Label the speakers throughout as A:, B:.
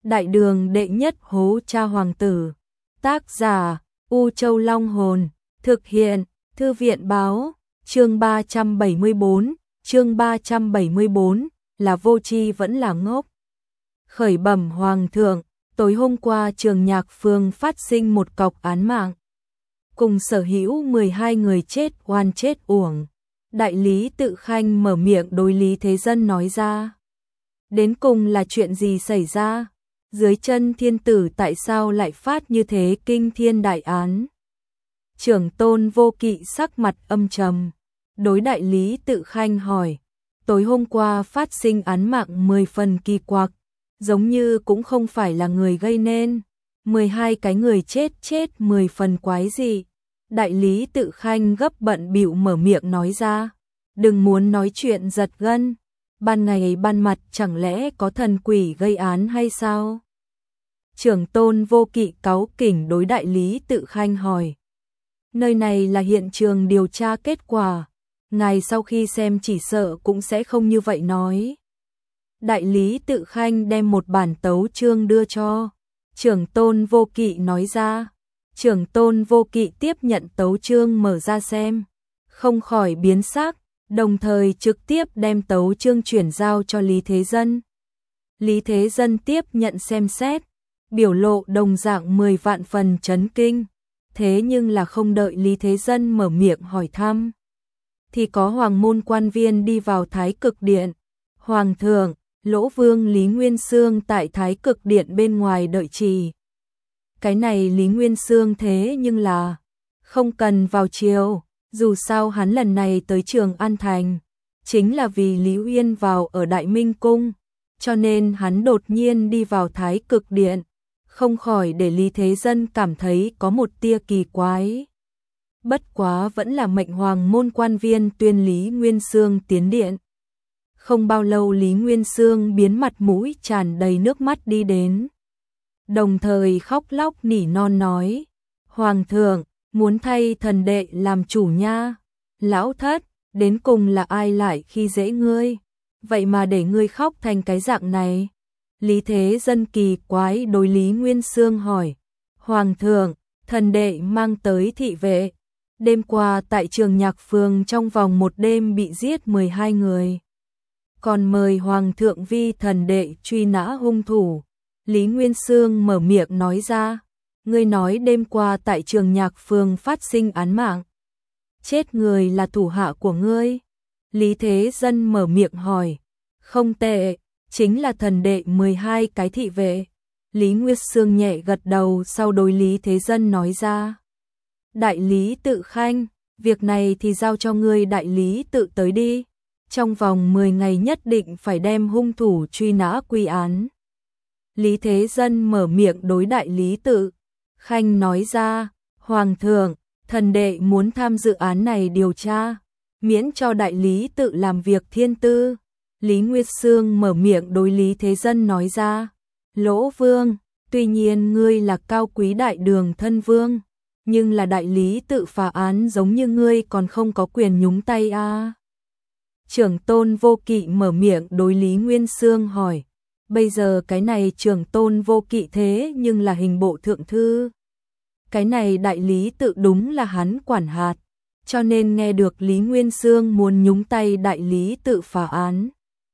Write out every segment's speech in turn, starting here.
A: Đại đường đệ nhất hố cha hoàng tử. Tác giả U Châu Long Hồn. Thực hiện Thư viện Báo. Chương 374 là vô tri vẫn là ngốc. Khởi bẩm hoàng thượng, tối hôm qua Trường Nhạc Phường phát sinh một cọc án mạng. Cùng sở hữu 12 người chết oan chết uổng. Đại lý Tự Khanh mở miệng đối Lý Thế Dân nói ra. Đến cùng là chuyện gì xảy ra? Dưới chân thiên tử tại sao lại phát như thế kinh thiên đại án? Trưởng Tôn Vô Kỵ sắc mặt âm trầm, đối đại lý Tự Khanh hỏi, tối hôm qua phát sinh án mạng 10 phần kỳ quặc, giống như cũng không phải là người gây nên, 12 cái người chết 10 phần quái gì. Đại lý Tự Khanh gấp bận bịu mở miệng nói ra, đừng muốn nói chuyện giật gân, ban ngày ban mặt chẳng lẽ có thần quỷ gây án hay sao? Trưởng Tôn Vô Kỵ cáu kỉnh đối đại lý Tự Khanh hỏi. Nơi này là hiện trường điều tra kết quả, ngài sau khi xem chỉ sợ cũng sẽ không như vậy nói. Đại lý Tự Khanh đem một bản tấu chương đưa cho Trưởng Tôn Vô Kỵ nói ra. Trưởng Tôn Vô Kỵ tiếp nhận tấu chương mở ra xem, không khỏi biến sắc, đồng thời trực tiếp đem tấu chương chuyển giao cho Lý Thế Dân. Lý Thế Dân tiếp nhận xem xét, biểu lộ đồng dạng 10 vạn phần chấn kinh, thế nhưng là không đợi Lý Thế Dân mở miệng hỏi thăm, thì có hoàng môn quan viên đi vào Thái Cực Điện. Hoàng thượng, Lỗ Vương Lý Nguyên Xương tại Thái Cực Điện bên ngoài đợi trì. Cái này Lý Nguyên Xương thế nhưng là không cần vào triều, dù sao hắn lần này tới Trường An Thành chính là vì Lý Uyên vào ở Đại Minh Cung, cho nên hắn đột nhiên đi vào Thái Cực Điện, không khỏi để Lý Thế Dân cảm thấy có một tia kỳ quái. Bất quá vẫn là mệnh hoàng môn quan viên tuyên Lý Nguyên Xương tiến điện. Không bao lâu Lý Nguyên Xương biến mặt mũi tràn đầy nước mắt đi đến, đồng thời khóc lóc nỉ non nói, Hoàng thượng, muốn thay thần đệ làm chủ nha, lão thất, đến cùng là ai lại khi dễ ngươi, vậy mà để ngươi khóc thành cái dạng này. Lý Thế Dân kỳ quái đối Lý Nguyên Xương hỏi, Hoàng thượng, thần đệ mang tới thị vệ, đêm qua tại Trường Nhạc Phường trong vòng một đêm bị giết 12 người, còn mời Hoàng thượng vi thần đệ truy nã hung thủ. Lý Nguyên Xương mở miệng nói ra, ngươi nói đêm qua tại Trường Nhạc Phường phát sinh án mạng, chết người là thủ hạ của ngươi. Lý Thế Dân mở miệng hỏi, không tệ, chính là thần đệ 12 cái thị vệ. Lý Nguyên Xương nhẹ gật đầu sau đối Lý Thế Dân nói ra, đại lý Tự Khanh, việc này thì giao cho ngươi đại lý tự tới đi, trong vòng 10 ngày nhất định phải đem hung thủ truy nã quy án. Lý Thế Dân mở miệng đối đại lý Tự Khanh nói ra, Hoàng thượng, thần đệ muốn tham dự án này điều tra, miễn cho đại lý tự làm việc thiên tư. Lý Nguyên Xương mở miệng đối Lý Thế Dân nói ra, Lỗ Vương, tuy nhiên ngươi là cao quý đại đường thân vương, nhưng là đại lý tự phá án giống như ngươi còn không có quyền nhúng tay à. Trưởng Tôn Vô Kỵ mở miệng đối Lý Nguyên Xương hỏi, bây giờ cái này Trưởng Tôn Vô Kỵ thế nhưng là hình bộ thượng thư, cái này đại lý tự đúng là hắn quản hạt, cho nên nghe được Lý Nguyên Xương muốn nhúng tay đại lý tự phá án,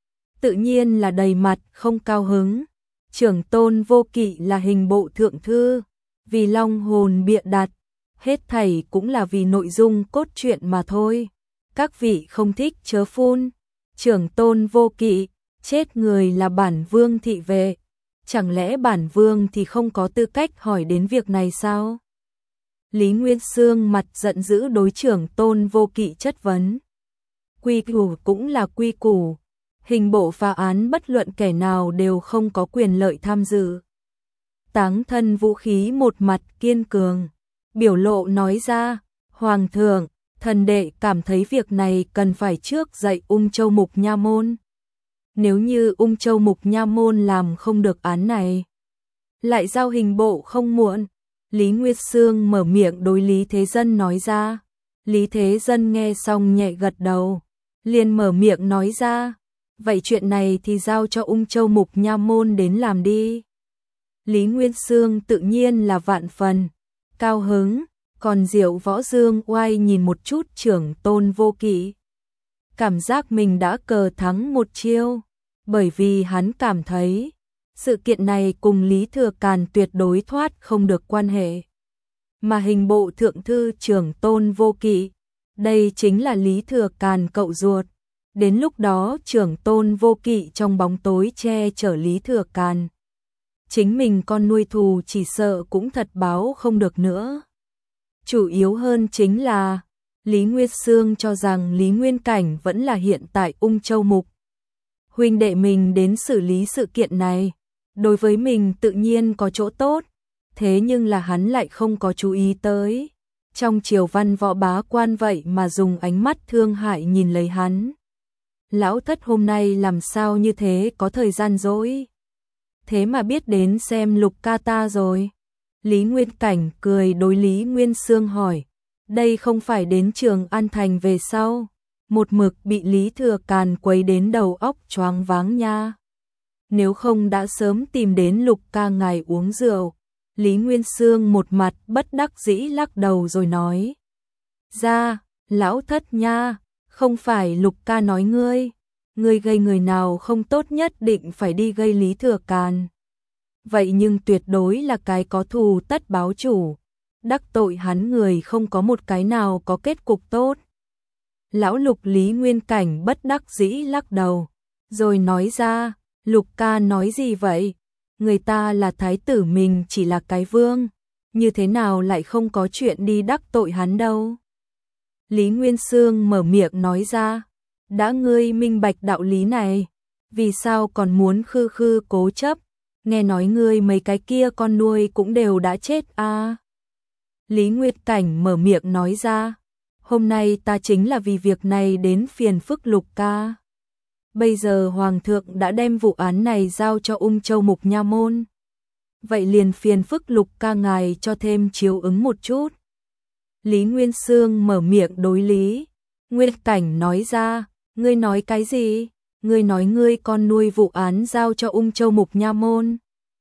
A: tự nhiên là đầy mặt không cao hứng. Trưởng Tôn Vô Kỵ là hình bộ thượng thư, vì long hồn bịa đặt, hết thảy cũng là vì nội dung cốt truyện mà thôi. Các vị không thích chớ phun. Trưởng Tôn Vô Kỵ, chết người là bản vương thị vệ, chẳng lẽ bản vương thì không có tư cách hỏi đến việc này sao? Lý Nguyên Xương mặt giận dữ đối Trưởng Tôn Vô Kỵ chất vấn. Quy củ cũng là quy củ, hình bộ phá án bất luận kẻ nào đều không có quyền lợi tham dự. Táng Thân Vũ Khí một mặt kiên cường, biểu lộ nói ra, Hoàng thượng, thần đệ cảm thấy việc này cần phải trước dạy Ung Châu Mục Nha Môn. Nếu như Ung Châu Mục Nha Môn làm không được án này, lại giao hình bộ không muộn. Lý Nguyên Xương mở miệng đối Lý Thế Dân nói ra. Lý Thế Dân nghe xong nhẹ gật đầu, liền mở miệng nói ra, vậy chuyện này thì giao cho Ung Châu Mục Nha Môn đến làm đi. Lý Nguyên Xương tự nhiên là vạn phần cao hứng, còn Diệu Võ Dương Oai nhìn một chút Trưởng Tôn Vô Kỵ. Cảm giác mình đã cờ thắng một chiêu, bởi vì hắn cảm thấy sự kiện này cùng Lý Thừa Càn tuyệt đối thoát không được quan hệ. Mà hình bộ thượng thư Trưởng Tôn Vô Kỵ, đây chính là Lý Thừa Càn cậu ruột. Đến lúc đó Trưởng Tôn Vô Kỵ trong bóng tối che chở Lý Thừa Càn. Chính mình con nuôi thù chỉ sợ cũng thật báo không được nữa. Chủ yếu hơn chính là Lý Nguyên Xương cho rằng Lý Nguyên Cảnh vẫn là hiện tại Ung Châu Mục. Huynh đệ mình đến xử lý sự kiện này, đối với mình tự nhiên có chỗ tốt, thế nhưng là hắn lại không có chú ý tới. Trong triều văn võ bá quan vậy mà dùng ánh mắt thương hại nhìn lấy hắn. Lão thất hôm nay làm sao như thế có thời gian rỗi. Thế mà biết đến xem Lục ca ta rồi. Lý Nguyên Cảnh cười đối Lý Nguyên Xương hỏi. Đây không phải đến Trường An Thành về sau. Một mực bị Lý Thừa Càn quấy đến đầu óc choáng váng nha. Nếu không đã sớm tìm đến Lục ca ngài uống rượu. Lý Nguyên Xương một mặt bất đắc dĩ lắc đầu rồi nói. Ra, lão thất nha, không phải Lục ca nói ngươi. Ngươi gây người nào không tốt nhất định phải đi gây Lý Thừa Càn. Vậy nhưng tuyệt đối là cái có thù tất báo chủ. Đắc tội hắn người không có một cái nào có kết cục tốt. Lão Lục Lý Nguyên Cảnh bất đắc dĩ lắc đầu. Rồi nói ra, Lục ca nói gì vậy? Người ta là thái tử, mình chỉ là cái vương. Như thế nào lại không có chuyện đi đắc tội hắn đâu? Lý Nguyên Xương mở miệng nói ra. Đã ngươi minh bạch đạo lý này, vì sao còn muốn khư khư cố chấp? Nghe nói ngươi mấy cái kia con nuôi cũng đều đã chết à? Lý Nguyệt Cảnh mở miệng nói ra. Hôm nay ta chính là vì việc này đến phiền phức Lục ca. Bây giờ Hoàng thượng đã đem vụ án này giao cho Ung Châu Mục Nha Môn. Vậy liền phiền phức Lục ca ngài cho thêm chiếu ứng một chút. Lý Nguyên Xương mở miệng đối Lý Nguyệt Cảnh nói ra. Ngươi nói cái gì? Ngươi nói ngươi con nuôi vụ án giao cho Ung Châu Mục Nha Môn.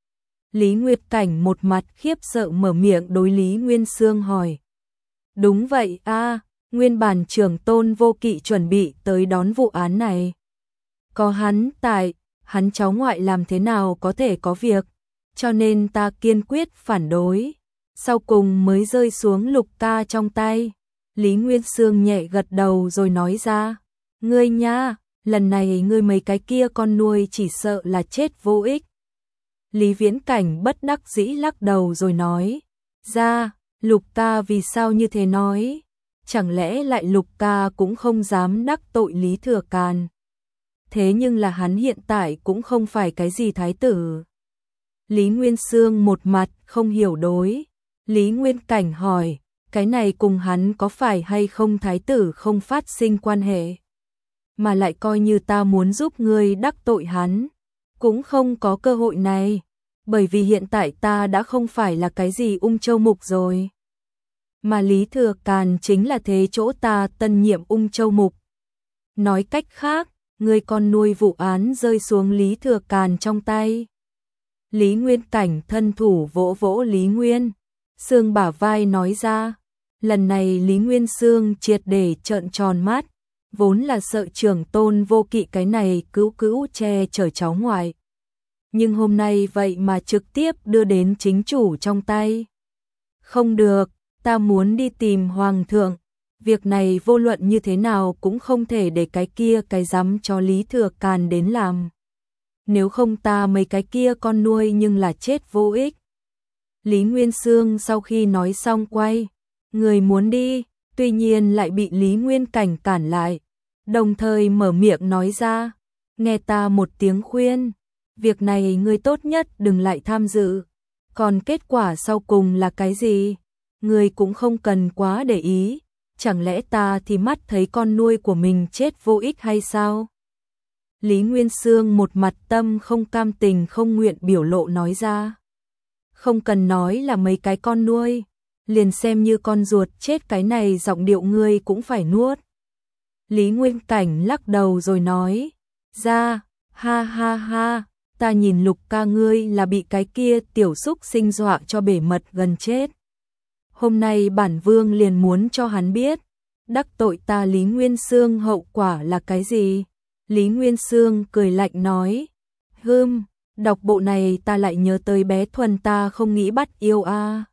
A: Lý Nguyệt Cảnh một mặt khiếp sợ mở miệng đối Lý Nguyên Xương hỏi. Đúng vậy a, nguyên bản Trưởng Tôn Vô Kỵ chuẩn bị tới đón vụ án này. Có hắn tại, hắn cháu ngoại làm thế nào có thể có việc, cho nên ta kiên quyết phản đối. Sau cùng mới rơi xuống Lục ca trong tay. Lý Nguyên Xương nhẹ gật đầu rồi nói ra. Ngươi nha, lần này ngươi mấy cái kia con nuôi chỉ sợ là chết vô ích. Lý Viễn Cảnh bất đắc dĩ lắc đầu rồi nói. Ra, Lục ca vì sao như thế nói? Chẳng lẽ lại Lục ca cũng không dám đắc tội Lý Thừa Càn? Thế nhưng là hắn hiện tại cũng không phải cái gì thái tử. Lý Nguyên Xương một mặt không hiểu đối. Lý Nguyên Cảnh hỏi, cái này cùng hắn có phải hay không thái tử không phát sinh quan hệ? Mà lại coi như ta muốn giúp ngươi đắc tội hắn, cũng không có cơ hội này, bởi vì hiện tại ta đã không phải là cái gì Ung Châu Mục rồi. Mà Lý Thừa Càn chính là thế chỗ ta tân nhiệm Ung Châu Mục. Nói cách khác, ngươi con nuôi vụ án rơi xuống Lý Thừa Càn trong tay. Lý Nguyên Cảnh thân thủ vỗ vỗ Lý Nguyên Xương bả vai nói ra. Lần này Lý Nguyên Xương triệt để trợn tròn mắt. Vốn là sợ Trưởng Tôn Vô Kỵ cái này cứu che chở cháu ngoại. Nhưng hôm nay vậy mà trực tiếp đưa đến chính chủ trong tay. Không được, ta muốn đi tìm Hoàng thượng. Việc này vô luận như thế nào cũng không thể để cái kia cái dám cho Lý Thừa Càn đến làm. Nếu không ta mấy cái kia con nuôi nhưng là chết vô ích. Lý Nguyên Xương sau khi nói xong quay. Người muốn đi, tuy nhiên lại bị Lý Nguyên Cảnh cản lại. Đồng thời mở miệng nói ra. Nghe ta một tiếng khuyên. Việc này ngươi tốt nhất đừng lại tham dự. Còn kết quả sau cùng là cái gì? Ngươi cũng không cần quá để ý. Chẳng lẽ ta thì mắt thấy con nuôi của mình chết vô ích hay sao? Lý Nguyên Xương một mặt tâm không cam tình không nguyện biểu lộ nói ra. Không cần nói là mấy cái con nuôi. Liền xem như con ruột chết cái này giọng điệu ngươi cũng phải nuốt. Lý Nguyên Cảnh lắc đầu rồi nói. Ra, ha ha ha, ta nhìn Lục ca ngươi là bị cái kia tiểu xúc sinh dọa cho bể mật gần chết. Hôm nay bản vương liền muốn cho hắn biết, đắc tội ta Lý Nguyên Xương hậu quả là cái gì? Lý Nguyên Xương cười lạnh nói, đọc bộ này ta lại nhớ tới bé Thuần ta không nghĩ bắt yêu a.